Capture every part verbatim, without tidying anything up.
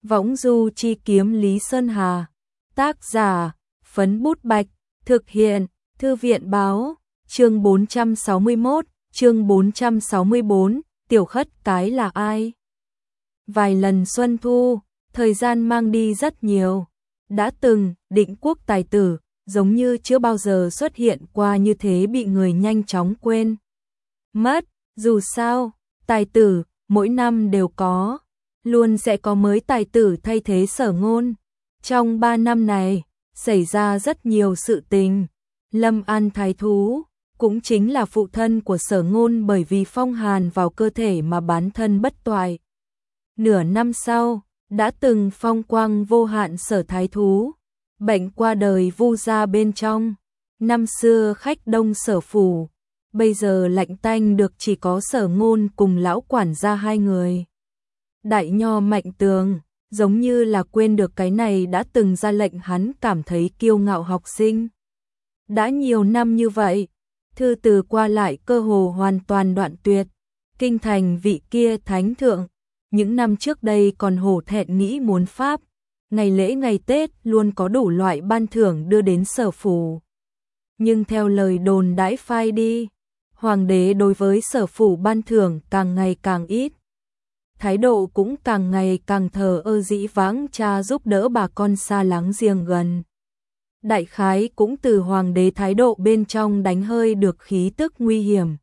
Võng du chi kiếm Lý Sơn Hà. Tác giả, Phấn Bút Bạch. Thực hiện, Thư viện báo. Chương bốn trăm sáu mươi mốt, chương bốn trăm sáu mươi bốn, Tiểu Khất Cái là ai? Vài lần xuân thu, thời gian mang đi rất nhiều. Đã từng, Định Quốc tài tử, giống như chưa bao giờ xuất hiện qua như thế bị người nhanh chóng quên mất. Dù sao, tài tử, mỗi năm đều có, luôn sẽ có mới tài tử thay thế Sở Ngôn. Trong ba năm này, xảy ra rất nhiều sự tình. Lâm An Thái Thú, cũng chính là phụ thân của Sở Ngôn bởi vì phong hàn vào cơ thể mà bán thân bất toại. Nửa năm sau, đã từng phong quang vô hạn Sở Thái Thú, bệnh qua đời Vu gia bên trong. Năm xưa khách đông Sở phủ, bây giờ lạnh tanh được chỉ có Sở Ngôn cùng lão quản gia hai người. Đại nho Mạnh Tường, giống như là quên được cái này đã từng ra lệnh hắn cảm thấy kiêu ngạo học sinh. Đã nhiều năm như vậy, thư từ qua lại cơ hồ hoàn toàn đoạn tuyệt. Kinh thành vị kia thánh thượng, những năm trước đây còn hổ thẹn nghĩ muốn pháp, ngày lễ ngày Tết luôn có đủ loại ban thưởng đưa đến Sở phủ. Nhưng theo lời đồn đãi phai đi, hoàng đế đối với Sở phủ ban thưởng càng ngày càng ít. Thái độ cũng càng ngày càng thờ ơ dĩ vãng cha giúp đỡ bà con xa láng giềng gần. Đại khái cũng từ hoàng đế thái độ bên trong đánh hơi được khí tức nguy hiểm.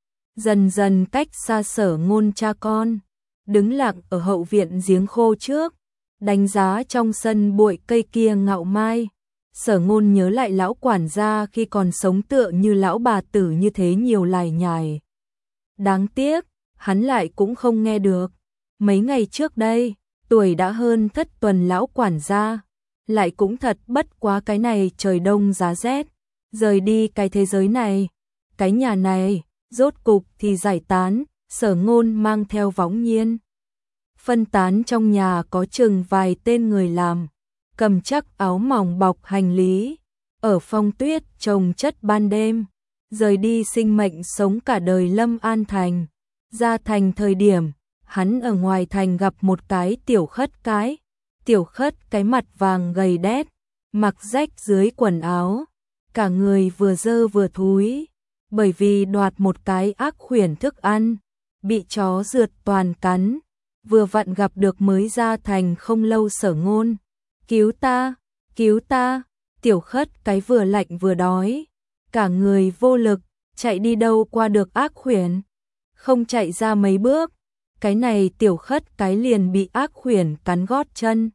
Dần dần cách xa Sở Ngôn cha con, đứng lặng ở hậu viện giếng khô trước, đánh giá trong sân bụi cây kia ngạo mai. Sở Ngôn nhớ lại lão quản gia khi còn sống tựa như lão bà tử như thế nhiều lải nhải. Đáng tiếc, hắn lại cũng không nghe được. Mấy ngày trước đây, tuổi đã hơn thất tuần lão quản gia, lại cũng thật bất quá cái này trời đông giá rét, rời đi cái thế giới này, cái nhà này, rốt cục thì giải tán. Sở Ngôn mang theo Võng Nhiên phân tán trong nhà có chừng vài tên người làm, cầm chắc áo mỏng bọc hành lý, ở phong tuyết trồng chất ban đêm, rời đi sinh mệnh sống cả đời Lâm An thành. Ra thành thời điểm, hắn ở ngoài thành gặp một cái Tiểu Khất Cái. Tiểu Khất Cái mặt vàng gầy đét, mặc rách dưới quần áo, cả người vừa dơ vừa thúi, bởi vì đoạt một cái ác khuyển thức ăn, bị chó rượt toàn cắn, vừa vặn gặp được mới ra thành không lâu Sở Ngôn. Cứu ta, cứu ta, Tiểu Khất Cái vừa lạnh vừa đói, cả người vô lực, chạy đi đâu qua được ác khuyển, không chạy ra mấy bước. Cái này Tiểu Khất Cái liền bị ác khuyển cắn gót chân,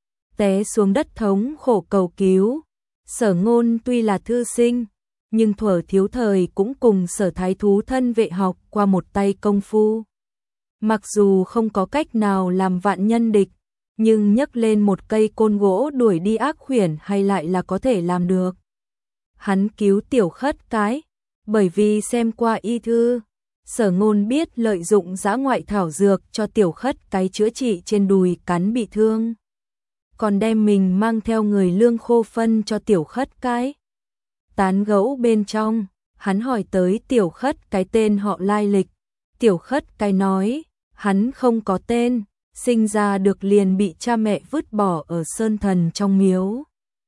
té xuống đất thống khổ cầu cứu. Sở Ngôn tuy là thư sinh, nhưng thuở thiếu thời cũng cùng Sở Thái Thú thân vệ học qua một tay công phu. Mặc dù không có cách nào làm vạn nhân địch, nhưng nhấc lên một cây côn gỗ đuổi đi ác khuyển hay lại là có thể làm được. Hắn cứu Tiểu Khất Cái, bởi vì xem qua y thư, Sở Ngôn biết lợi dụng dã ngoại thảo dược cho Tiểu Khất Cái chữa trị trên đùi cắn bị thương, còn đem mình mang theo người lương khô phân cho Tiểu Khất Cái. Tán gẫu bên trong, hắn hỏi tới Tiểu Khất Cái tên họ lai lịch. Tiểu Khất Cái nói, hắn không có tên, sinh ra được liền bị cha mẹ vứt bỏ ở sơn thần trong miếu.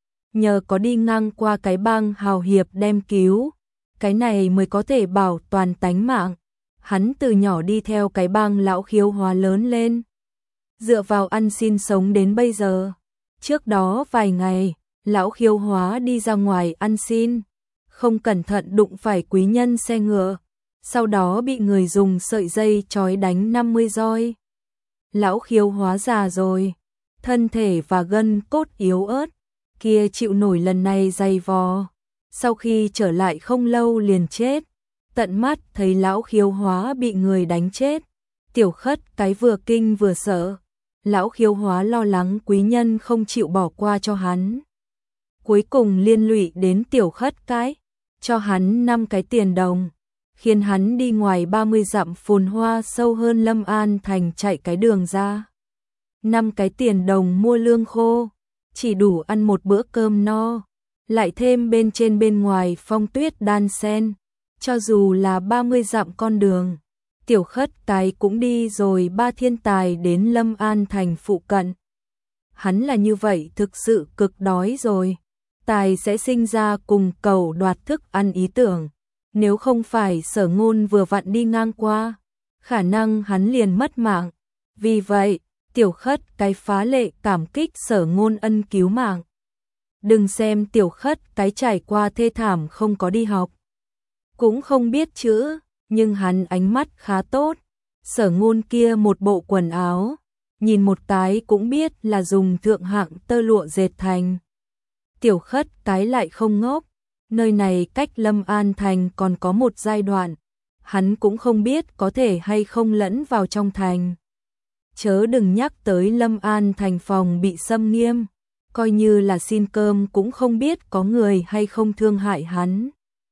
Nhờ có đi ngang qua cái bang hào hiệp đem cứu, cái này mới có thể bảo toàn tánh mạng. Hắn từ nhỏ đi theo cái bang lão Khiếu Hóa lớn lên, dựa vào ăn xin sống đến bây giờ. Trước đó vài ngày, lão Khiếu Hóa đi ra ngoài ăn xin, không cẩn thận đụng phải quý nhân xe ngựa, sau đó bị người dùng sợi dây trói đánh năm mươi roi. Lão Khiếu Hóa già rồi, thân thể và gân cốt yếu ớt, kia chịu nổi lần này dày vò. Sau khi trở lại không lâu liền chết. Tận mắt thấy lão Khiếu Hóa bị người đánh chết, Tiểu Khất Cái vừa kinh vừa sợ. Lão Khiếu Hóa lo lắng quý nhân không chịu bỏ qua cho hắn, cuối cùng liên lụy đến Tiểu Khất Cái, cho hắn năm cái tiền đồng, khiến hắn đi ngoài ba mươi dặm phồn hoa sâu hơn Lâm An thành chạy cái đường ra. Năm cái tiền đồng mua lương khô, chỉ đủ ăn một bữa cơm no, lại thêm bên trên bên ngoài phong tuyết đan sen. Cho dù là ba mươi dặm con đường, Tiểu Khất Cái cũng đi rồi ba thiên tài đến Lâm An thành phụ cận. hắn là như vậy thực sự cực đói rồi. Tài sẽ sinh ra cùng cầu đoạt thức ăn ý tưởng. Nếu không phải Sở Ngôn vừa vặn đi ngang qua, khả năng hắn liền mất mạng. Vì vậy, Tiểu Khất cái phá lệ cảm kích Sở Ngôn ân cứu mạng. Đừng xem Tiểu Khất cái trải qua thê thảm không có đi học, cũng không biết chữ, nhưng hắn ánh mắt khá tốt. Sở Ngôn kia một bộ quần áo, nhìn một cái cũng biết là dùng thượng hạng tơ lụa dệt thành. Tiểu Khất cái lại không ngốc, nơi này cách Lâm An thành còn có một giai đoạn, hắn cũng không biết có thể hay không lẫn vào trong thành. Chớ đừng nhắc tới Lâm An thành phòng bị xâm nghiêm, coi như là xin cơm cũng không biết có người hay không thương hại hắn.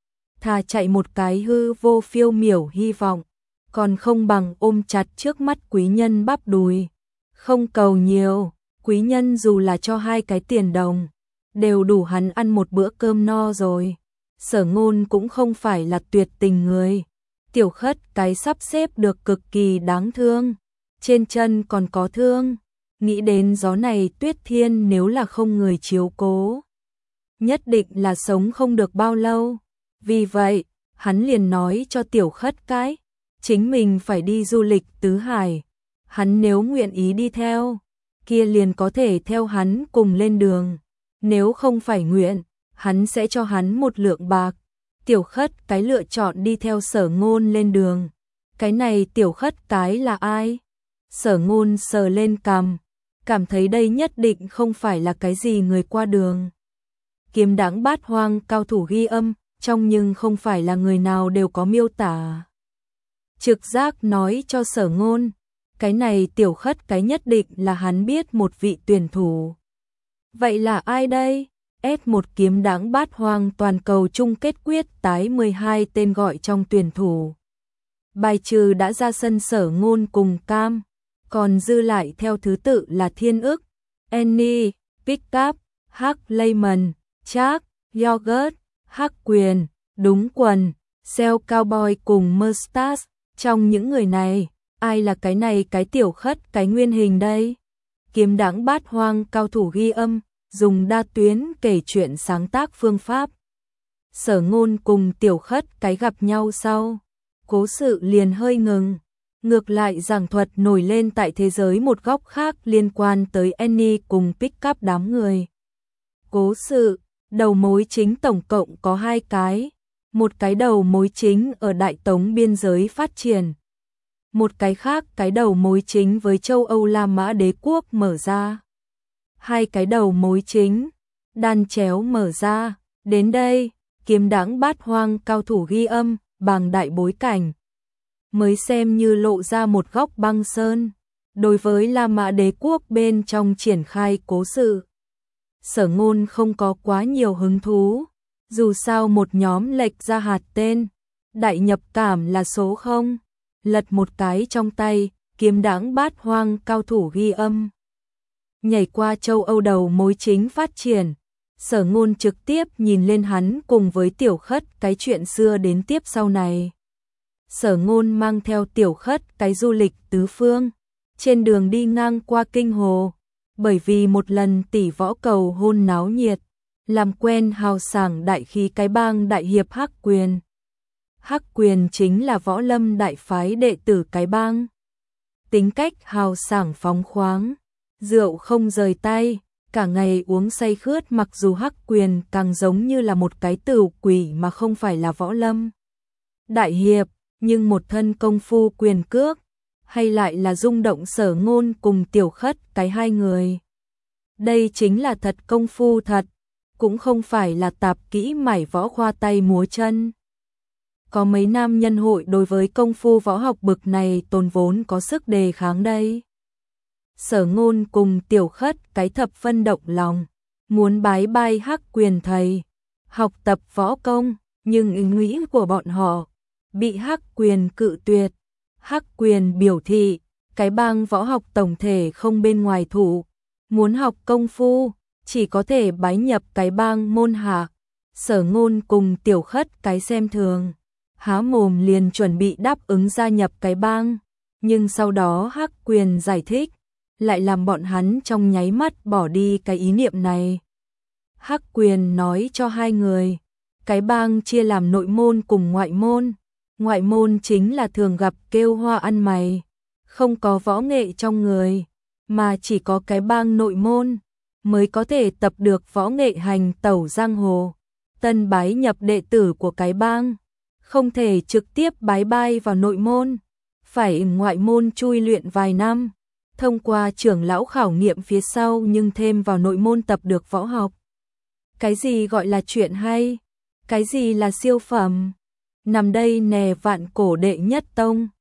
Thà chạy một cái hư vô phiêu miểu hy vọng, còn không bằng ôm chặt trước mắt quý nhân bắp đùi. Không cầu nhiều, quý nhân dù là cho hai cái tiền đồng, đều đủ hắn ăn một bữa cơm no rồi. Sở Ngôn cũng không phải là tuyệt tình người. Tiểu Khất cái sắp xếp được cực kỳ đáng thương, trên chân còn có thương. Nghĩ đến gió này tuyết thiên nếu là không người chiếu cố, nhất định là sống không được bao lâu. Vì vậy, hắn liền nói cho Tiểu Khất cái, chính mình phải đi du lịch tứ hải. Hắn nếu nguyện ý đi theo, kia liền có thể theo hắn cùng lên đường. Nếu không phải nguyện, hắn sẽ cho hắn một lượng bạc. Tiểu Khất cái lựa chọn đi theo Sở Ngôn lên đường. Cái này Tiểu Khất cái là ai? Sở Ngôn sờ lên cằm, cảm thấy đây nhất định không phải là cái gì người qua đường. Kiếm Đãng Bát Hoang cao thủ ghi âm, trong nhưng không phải là người nào đều có miêu tả. Trực giác nói cho Sở Ngôn, cái này Tiểu Khất cái nhất định là hắn biết một vị tuyển thủ. Vậy là ai đây? ép một Kiếm Đãng Bát Hoang toàn cầu chung kết quyết tái mười hai tên gọi trong tuyển thủ. Bài trừ đã ra sân Sở Ngôn cùng Cam, còn dư lại theo thứ tự là Thiên Ức, Annie, Pickup, Hắc Layman, Trác, Yogurt, Hắc Quyền, Đúng Quần, Cell Cowboy cùng Mustache. Trong những người này, ai là cái này cái Tiểu Khất cái nguyên hình đây? Kiếm Đãng Bát Hoang cao thủ ghi âm, dùng đa tuyến kể chuyện sáng tác phương pháp. Sở Ngôn cùng Tiểu Khất cái gặp nhau sau, cố sự liền hơi ngừng, ngược lại giảng thuật nổi lên tại thế giới một góc khác liên quan tới Annie cùng Pickup đám người. Cố sự, đầu mối chính tổng cộng có hai cái, một cái đầu mối chính ở Đại Tống biên giới phát triển, một cái khác cái đầu mối chính với châu Âu La Mã đế quốc mở ra. Hai cái đầu mối chính, đan chéo mở ra, đến đây, Kiếm Đãng Bát Hoang cao thủ ghi âm, bằng đại bối cảnh, mới xem như lộ ra một góc băng sơn, đối với La Mã đế quốc bên trong triển khai cố sự. Sở Ngôn không có quá nhiều hứng thú, dù sao một nhóm lệch ra hạt tên, đại nhập cảm là số không, lật một cái trong tay, Kiếm Đãng Bát Hoang cao thủ ghi âm. Nhảy qua châu Âu đầu mối chính phát triển, Sở Ngôn trực tiếp nhìn lên hắn cùng với Tiểu Khất cái chuyện xưa đến tiếp sau này. Sở Ngôn mang theo Tiểu Khất cái du lịch tứ phương, trên đường đi ngang qua Kinh Hồ, bởi vì một lần tỷ võ cầu hôn náo nhiệt, làm quen hào sảng đại khí cái bang đại hiệp Hắc Quyền. Hắc Quyền chính là võ lâm đại phái đệ tử cái bang. Tính cách hào sảng phóng khoáng, rượu không rời tay, cả ngày uống say khướt, mặc dù Hắc Quyền càng giống như là một cái tửu quỷ mà không phải là võ lâm đại hiệp, nhưng một thân công phu quyền cước, hay lại là rung động Sở Ngôn cùng Tiểu Khất cái hai người. Đây chính là thật công phu thật, cũng không phải là tạp kỹ mải võ khoa tay múa chân. Có mấy nam nhân hội đối với công phu võ học bực này tồn vốn có sức đề kháng đây. Sở Ngôn cùng Tiểu Khất cái thập phân động lòng, muốn bái bai Hắc Quyền thầy, học tập võ công, nhưng ý nghĩ của bọn họ bị Hắc Quyền cự tuyệt. Hắc Quyền biểu thị, cái bang võ học tổng thể không bên ngoài thủ, muốn học công phu, chỉ có thể bái nhập cái bang môn hạ. Sở Ngôn cùng Tiểu Khất cái xem thường, há mồm liền chuẩn bị đáp ứng gia nhập cái bang, nhưng sau đó Hắc Quyền giải thích, lại làm bọn hắn trong nháy mắt bỏ đi cái ý niệm này. Hắc Quyền nói cho hai người, cái bang chia làm nội môn cùng ngoại môn. Ngoại môn chính là thường gặp kêu hoa ăn mày, không có võ nghệ trong người, mà chỉ có cái bang nội môn mới có thể tập được võ nghệ hành tẩu giang hồ. Tân bái nhập đệ tử của cái bang, không thể trực tiếp bái bai vào nội môn, phải ngoại môn chui luyện vài năm, thông qua trưởng lão khảo nghiệm phía sau nhưng thêm vào nội môn tập được võ học. Cái gì gọi là chuyện hay? Cái gì là siêu phẩm? Nằm đây nè vạn cổ đệ nhất tông.